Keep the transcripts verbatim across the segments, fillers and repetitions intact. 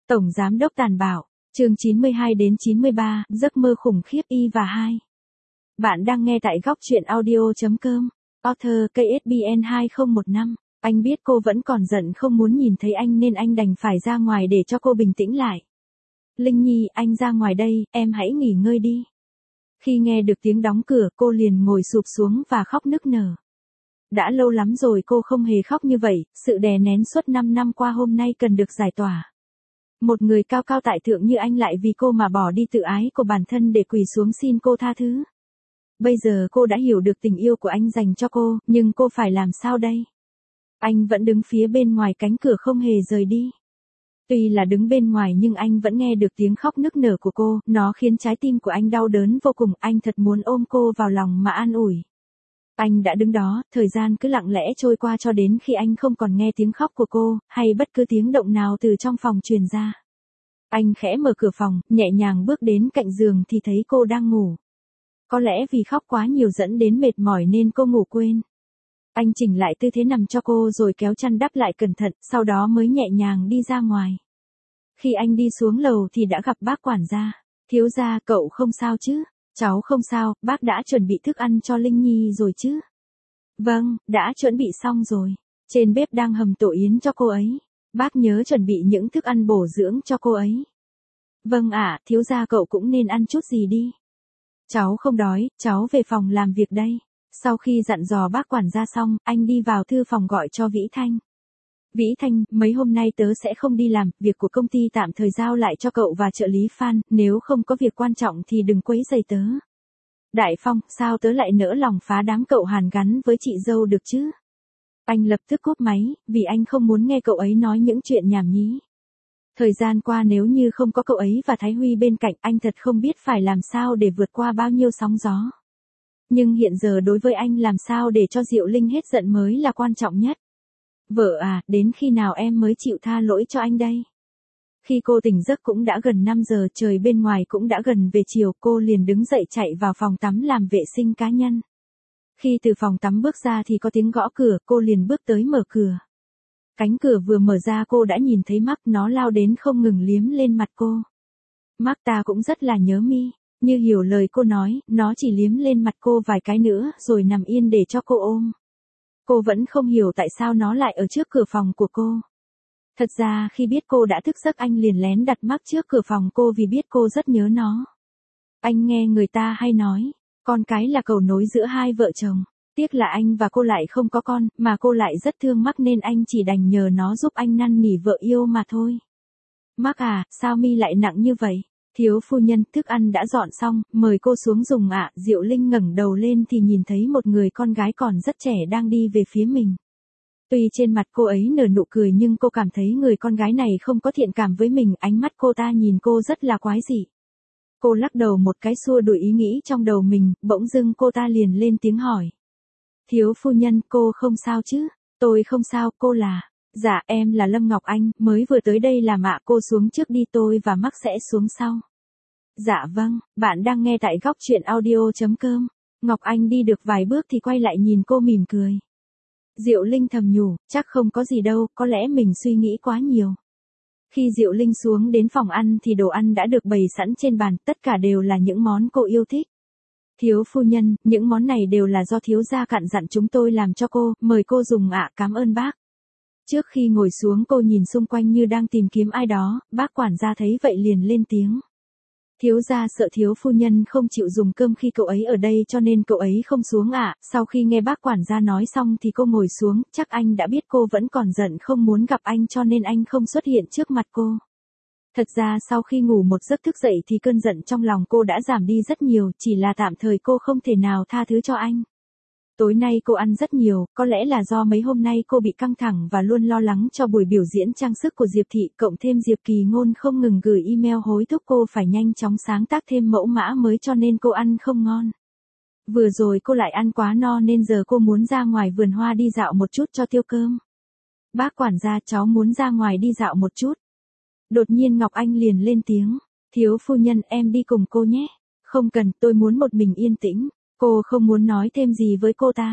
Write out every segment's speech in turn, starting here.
Tổng giám đốc tàn bạo, chương chín mươi hai đến chín mươi ba, giấc mơ khủng khiếp y và hai. Bạn đang nghe tại góc truyện audio chấm com, author K S B N hai không một năm. Anh biết cô vẫn còn giận không muốn nhìn thấy anh nên anh đành phải ra ngoài để cho cô bình tĩnh lại. Linh Nhi, anh ra ngoài đây, em hãy nghỉ ngơi đi. Khi nghe được tiếng đóng cửa, cô liền ngồi sụp xuống và khóc nức nở. Đã lâu lắm rồi cô không hề khóc như vậy, sự đè nén suốt năm năm qua hôm nay cần được giải tỏa. Một người cao cao tại thượng như anh lại vì cô mà bỏ đi tự ái của bản thân để quỳ xuống xin cô tha thứ. Bây giờ cô đã hiểu được tình yêu của anh dành cho cô, nhưng cô phải làm sao đây? Anh vẫn đứng phía bên ngoài cánh cửa không hề rời đi. Tuy là đứng bên ngoài nhưng anh vẫn nghe được tiếng khóc nức nở của cô, nó khiến trái tim của anh đau đớn vô cùng, anh thật muốn ôm cô vào lòng mà an ủi. Anh đã đứng đó, thời gian cứ lặng lẽ trôi qua cho đến khi anh không còn nghe tiếng khóc của cô, hay bất cứ tiếng động nào từ trong phòng truyền ra. Anh khẽ mở cửa phòng, nhẹ nhàng bước đến cạnh giường thì thấy cô đang ngủ. Có lẽ vì khóc quá nhiều dẫn đến mệt mỏi nên cô ngủ quên. Anh chỉnh lại tư thế nằm cho cô rồi kéo chăn đắp lại cẩn thận, sau đó mới nhẹ nhàng đi ra ngoài. Khi anh đi xuống lầu thì đã gặp bác quản gia. Thiếu gia, cậu không sao chứ? Cháu không sao, bác đã chuẩn bị thức ăn cho Linh Nhi rồi chứ? Vâng, đã chuẩn bị xong rồi. Trên bếp đang hầm tổ yến cho cô ấy. Bác nhớ chuẩn bị những thức ăn bổ dưỡng cho cô ấy. Vâng ạ, thiếu gia cậu cũng nên ăn chút gì đi. Cháu không đói, cháu về phòng làm việc đây. Sau khi dặn dò bác quản gia xong, anh đi vào thư phòng gọi cho Vĩ Thanh. Vĩ Thanh, mấy hôm nay tớ sẽ không đi làm, việc của công ty tạm thời giao lại cho cậu và trợ lý Phan, nếu không có việc quan trọng thì đừng quấy rầy tớ. Đại Phong, sao tớ lại nỡ lòng phá đám cậu Hàn gắn với chị dâu được chứ? Anh lập tức cúp máy, vì anh không muốn nghe cậu ấy nói những chuyện nhảm nhí. Thời gian qua nếu như không có cậu ấy và Thái Huy bên cạnh, anh thật không biết phải làm sao để vượt qua bao nhiêu sóng gió. Nhưng hiện giờ đối với anh làm sao để cho Diệu Linh hết giận mới là quan trọng nhất. Vợ à, đến khi nào em mới chịu tha lỗi cho anh đây? Khi cô tỉnh giấc cũng đã gần năm giờ, trời bên ngoài cũng đã gần về chiều, cô liền đứng dậy chạy vào phòng tắm làm vệ sinh cá nhân. Khi từ phòng tắm bước ra thì có tiếng gõ cửa, cô liền bước tới mở cửa. Cánh cửa vừa mở ra cô đã nhìn thấy Mark, nó lao đến không ngừng liếm lên mặt cô. Mark, ta cũng rất là nhớ mi. Như hiểu lời cô nói, nó chỉ liếm lên mặt cô vài cái nữa rồi nằm yên để cho cô ôm. Cô vẫn không hiểu tại sao nó lại ở trước cửa phòng của cô. Thật ra khi biết cô đã thức giấc anh liền lén đặt Mark trước cửa phòng cô vì biết cô rất nhớ nó. Anh nghe người ta hay nói, con cái là cầu nối giữa hai vợ chồng. Tiếc là anh và cô lại không có con, mà cô lại rất thương Mark nên anh chỉ đành nhờ nó giúp anh năn nỉ vợ yêu mà thôi. Mark à, sao mi lại nặng như vậy? Thiếu phu nhân, thức ăn đã dọn xong, mời cô xuống dùng ạ. Diệu Linh ngẩng đầu lên thì nhìn thấy một người con gái còn rất trẻ đang đi về phía mình. Tuy trên mặt cô ấy nở nụ cười nhưng cô cảm thấy người con gái này không có thiện cảm với mình, ánh mắt cô ta nhìn cô rất là quái dị. Cô lắc đầu một cái xua đuổi ý nghĩ trong đầu mình, bỗng dưng cô ta liền lên tiếng hỏi. Thiếu phu nhân, cô không sao chứ? Tôi không sao, cô là... Dạ, em là Lâm Ngọc Anh, mới vừa tới đây làm ạ, cô xuống trước đi, tôi và Mark sẽ xuống sau. Dạ vâng, bạn đang nghe tại góc truyện audio chấm com. Ngọc Anh đi được vài bước thì quay lại nhìn cô mỉm cười. Diệu Linh thầm nhủ, chắc không có gì đâu, có lẽ mình suy nghĩ quá nhiều. Khi Diệu Linh xuống đến phòng ăn thì đồ ăn đã được bày sẵn trên bàn, tất cả đều là những món cô yêu thích. Thiếu phu nhân, những món này đều là do thiếu gia cặn dặn chúng tôi làm cho cô, mời cô dùng ạ, cảm ơn bác. Trước khi ngồi xuống cô nhìn xung quanh như đang tìm kiếm ai đó, bác quản gia thấy vậy liền lên tiếng. Thiếu gia sợ thiếu phu nhân không chịu dùng cơm khi cậu ấy ở đây cho nên cậu ấy không xuống ạ. Sau khi nghe bác quản gia nói xong thì cô ngồi xuống, chắc anh đã biết cô vẫn còn giận không muốn gặp anh cho nên anh không xuất hiện trước mặt cô. Thật ra sau khi ngủ một giấc thức dậy thì cơn giận trong lòng cô đã giảm đi rất nhiều, chỉ là tạm thời cô không thể nào tha thứ cho anh. Tối nay cô ăn rất nhiều, có lẽ là do mấy hôm nay cô bị căng thẳng và luôn lo lắng cho buổi biểu diễn trang sức của Diệp Thị, cộng thêm Diệp Kỳ Ngôn không ngừng gửi email hối thúc cô phải nhanh chóng sáng tác thêm mẫu mã mới cho nên cô ăn không ngon. Vừa rồi cô lại ăn quá no nên giờ cô muốn ra ngoài vườn hoa đi dạo một chút cho tiêu cơm. Bác quản gia, cháu muốn ra ngoài đi dạo một chút. Đột nhiên Ngọc Anh liền lên tiếng, thiếu phu nhân em đi cùng cô nhé. Không cần, tôi muốn một mình yên tĩnh. Cô không muốn nói thêm gì với cô ta.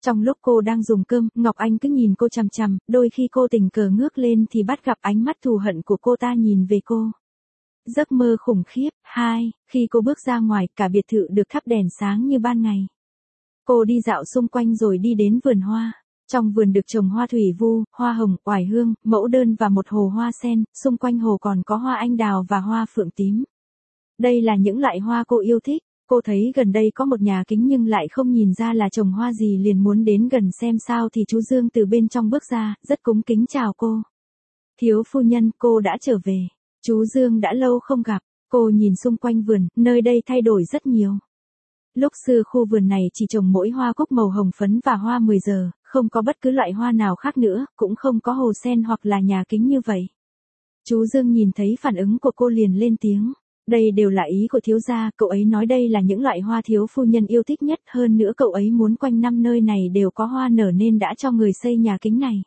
Trong lúc cô đang dùng cơm, Ngọc Anh cứ nhìn cô chằm chằm, đôi khi cô tình cờ ngước lên thì bắt gặp ánh mắt thù hận của cô ta nhìn về cô. Giấc mơ khủng khiếp. Hai, khi cô bước ra ngoài, cả biệt thự được thắp đèn sáng như ban ngày. Cô đi dạo xung quanh rồi đi đến vườn hoa. Trong vườn được trồng hoa thủy vu, hoa hồng, oải hương, mẫu đơn và một hồ hoa sen, xung quanh hồ còn có hoa anh đào và hoa phượng tím. Đây là những loại hoa cô yêu thích. Cô thấy gần đây có một nhà kính nhưng lại không nhìn ra là trồng hoa gì liền muốn đến gần xem sao thì chú Dương từ bên trong bước ra, rất cúng kính chào cô. Thiếu phu nhân, cô đã trở về. Chú Dương đã lâu không gặp. Cô nhìn xung quanh vườn, nơi đây thay đổi rất nhiều. Lúc xưa khu vườn này chỉ trồng mỗi hoa cúc màu hồng phấn và hoa mười giờ, không có bất cứ loại hoa nào khác nữa, cũng không có hồ sen hoặc là nhà kính như vậy. Chú Dương nhìn thấy phản ứng của cô liền lên tiếng. Đây đều là ý của thiếu gia, cậu ấy nói đây là những loại hoa thiếu phu nhân yêu thích nhất, hơn nữa cậu ấy muốn quanh năm nơi này đều có hoa nở nên đã cho người xây nhà kính này.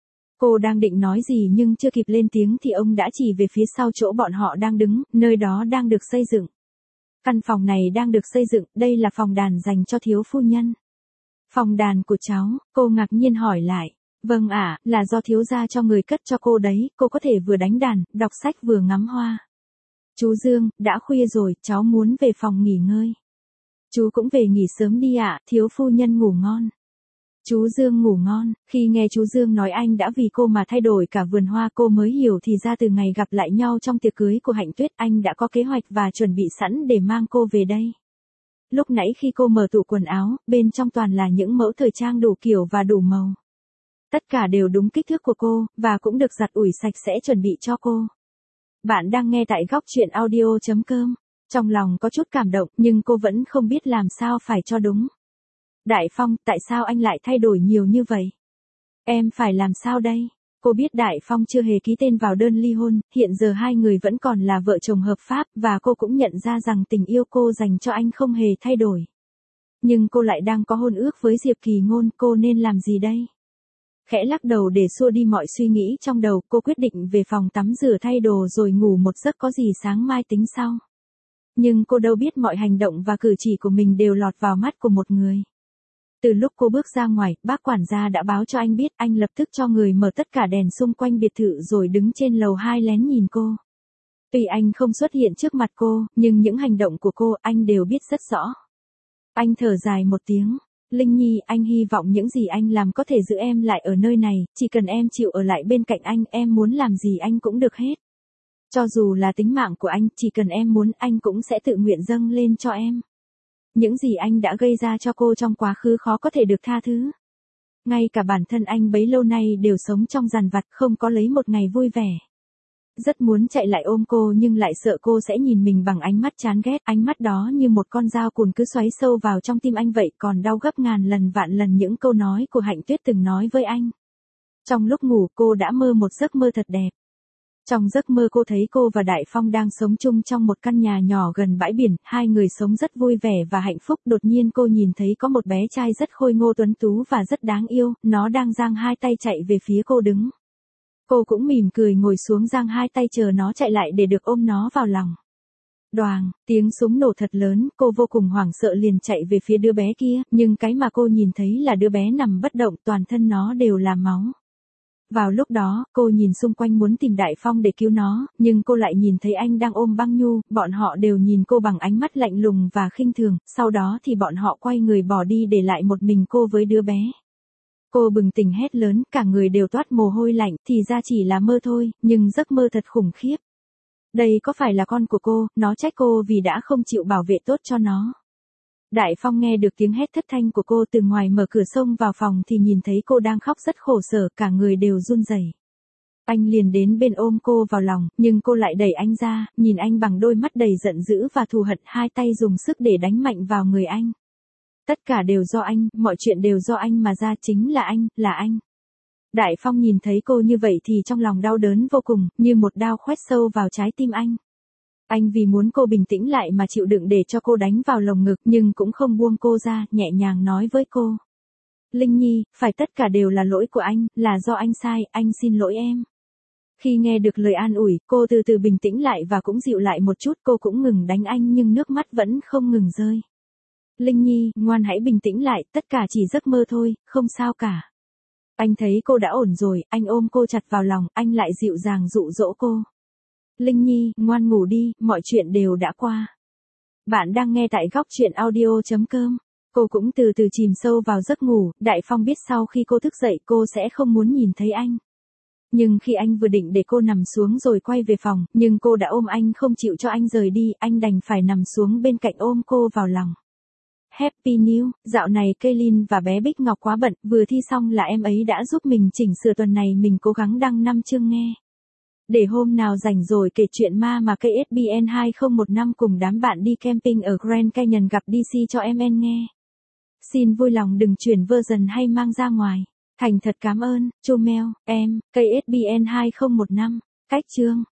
Cô đang định nói gì nhưng chưa kịp lên tiếng thì ông đã chỉ về phía sau chỗ bọn họ đang đứng, nơi đó đang được xây dựng. Căn phòng này đang được xây dựng, đây là phòng đàn dành cho thiếu phu nhân. Phòng đàn của cháu, cô ngạc nhiên hỏi lại. Vâng ạ, là do thiếu gia cho người cất cho cô đấy, cô có thể vừa đánh đàn, đọc sách vừa ngắm hoa. Chú Dương, đã khuya rồi, cháu muốn về phòng nghỉ ngơi. Chú cũng về nghỉ sớm đi ạ, thiếu phu nhân ngủ ngon. Chú Dương ngủ ngon. Khi nghe chú Dương nói anh đã vì cô mà thay đổi cả vườn hoa, cô mới hiểu thì ra từ ngày gặp lại nhau trong tiệc cưới của Hạnh Tuyết anh đã có kế hoạch và chuẩn bị sẵn để mang cô về đây. Lúc nãy khi cô mở tủ quần áo, bên trong toàn là những mẫu thời trang đủ kiểu và đủ màu. Tất cả đều đúng kích thước của cô, và cũng được giặt ủi sạch sẽ chuẩn bị cho cô. Bạn đang nghe tại góc truyện audio chấm com. Trong lòng có chút cảm động nhưng cô vẫn không biết làm sao phải cho đúng. Đại Phong, tại sao anh lại thay đổi nhiều như vậy? Em phải làm sao đây? Cô biết Đại Phong chưa hề ký tên vào đơn ly hôn, hiện giờ hai người vẫn còn là vợ chồng hợp pháp và cô cũng nhận ra rằng tình yêu cô dành cho anh không hề thay đổi. Nhưng cô lại đang có hôn ước với Diệp Kỳ Ngôn, cô nên làm gì đây? Khẽ lắc đầu để xua đi mọi suy nghĩ trong đầu, cô quyết định về phòng tắm rửa thay đồ rồi ngủ một giấc, có gì sáng mai tính sau. Nhưng cô đâu biết mọi hành động và cử chỉ của mình đều lọt vào mắt của một người. Từ lúc cô bước ra ngoài, bác quản gia đã báo cho anh biết, anh lập tức cho người mở tất cả đèn xung quanh biệt thự rồi đứng trên lầu hai lén nhìn cô. Tuy anh không xuất hiện trước mặt cô, nhưng những hành động của cô anh đều biết rất rõ. Anh thở dài một tiếng. Linh Nhi, anh hy vọng những gì anh làm có thể giữ em lại ở nơi này, chỉ cần em chịu ở lại bên cạnh anh, em muốn làm gì anh cũng được hết. Cho dù là tính mạng của anh, chỉ cần em muốn anh cũng sẽ tự nguyện dâng lên cho em. Những gì anh đã gây ra cho cô trong quá khứ khó có thể được tha thứ. Ngay cả bản thân anh bấy lâu nay đều sống trong dằn vặt, không có lấy một ngày vui vẻ. Rất muốn chạy lại ôm cô nhưng lại sợ cô sẽ nhìn mình bằng ánh mắt chán ghét, ánh mắt đó như một con dao cùn cứ xoáy sâu vào trong tim anh vậy, còn đau gấp ngàn lần vạn lần những câu nói của Hạnh Tuyết từng nói với anh. Trong lúc ngủ cô đã mơ một giấc mơ thật đẹp. Trong giấc mơ cô thấy cô và Đại Phong đang sống chung trong một căn nhà nhỏ gần bãi biển, hai người sống rất vui vẻ và hạnh phúc. Đột nhiên cô nhìn thấy có một bé trai rất khôi ngô tuấn tú và rất đáng yêu, nó đang giang hai tay chạy về phía cô đứng. Cô cũng mỉm cười ngồi xuống giang hai tay chờ nó chạy lại để được ôm nó vào lòng. Đoàng, tiếng súng nổ thật lớn, cô vô cùng hoảng sợ liền chạy về phía đứa bé kia, nhưng cái mà cô nhìn thấy là đứa bé nằm bất động, toàn thân nó đều là máu. Vào lúc đó, cô nhìn xung quanh muốn tìm Đại Phong để cứu nó, nhưng cô lại nhìn thấy anh đang ôm Băng Nhu, bọn họ đều nhìn cô bằng ánh mắt lạnh lùng và khinh thường, sau đó thì bọn họ quay người bỏ đi để lại một mình cô với đứa bé. Cô bừng tỉnh hét lớn, cả người đều toát mồ hôi lạnh, thì ra chỉ là mơ thôi, nhưng giấc mơ thật khủng khiếp. Đây có phải là con của cô, nó trách cô vì đã không chịu bảo vệ tốt cho nó. Đại Phong nghe được tiếng hét thất thanh của cô từ ngoài mở cửa xông vào phòng thì nhìn thấy cô đang khóc rất khổ sở, cả người đều run rẩy. Anh liền đến bên ôm cô vào lòng, nhưng cô lại đẩy anh ra, nhìn anh bằng đôi mắt đầy giận dữ và thù hận, hai tay dùng sức để đánh mạnh vào người anh. Tất cả đều do anh, mọi chuyện đều do anh mà ra, chính là anh, là anh. Đại Phong nhìn thấy cô như vậy thì trong lòng đau đớn vô cùng, như một đao khoét sâu vào trái tim anh. Anh vì muốn cô bình tĩnh lại mà chịu đựng để cho cô đánh vào lồng ngực, nhưng cũng không buông cô ra, nhẹ nhàng nói với cô. Linh Nhi, phải tất cả đều là lỗi của anh, là do anh sai, anh xin lỗi em. Khi nghe được lời an ủi, cô từ từ bình tĩnh lại và cũng dịu lại một chút, cô cũng ngừng đánh anh nhưng nước mắt vẫn không ngừng rơi. Linh Nhi, ngoan hãy bình tĩnh lại, tất cả chỉ giấc mơ thôi, không sao cả. Anh thấy cô đã ổn rồi, anh ôm cô chặt vào lòng, anh lại dịu dàng dụ dỗ cô. Linh Nhi, ngoan ngủ đi, mọi chuyện đều đã qua. Bạn đang nghe tại góc chuyện audio chấm com. Cô cũng từ từ chìm sâu vào giấc ngủ, Đại Phong biết sau khi cô thức dậy cô sẽ không muốn nhìn thấy anh. Nhưng khi anh vừa định để cô nằm xuống rồi quay về phòng, nhưng cô đã ôm anh không chịu cho anh rời đi, anh đành phải nằm xuống bên cạnh ôm cô vào lòng. Happy New, dạo này Kaylin và bé Bích Ngọc quá bận, vừa thi xong là em ấy đã giúp mình chỉnh sửa, tuần này mình cố gắng đăng năm chương nghe. Để hôm nào rảnh rồi kể chuyện ma mà ca ét bê en hai không một năm cùng đám bạn đi camping ở Grand Canyon gặp đê xê cho em en nghe. Xin vui lòng đừng chuyển version hay mang ra ngoài. Thành thật cảm ơn, Chumel, em, ca ét bê en hai không một năm, cách chương.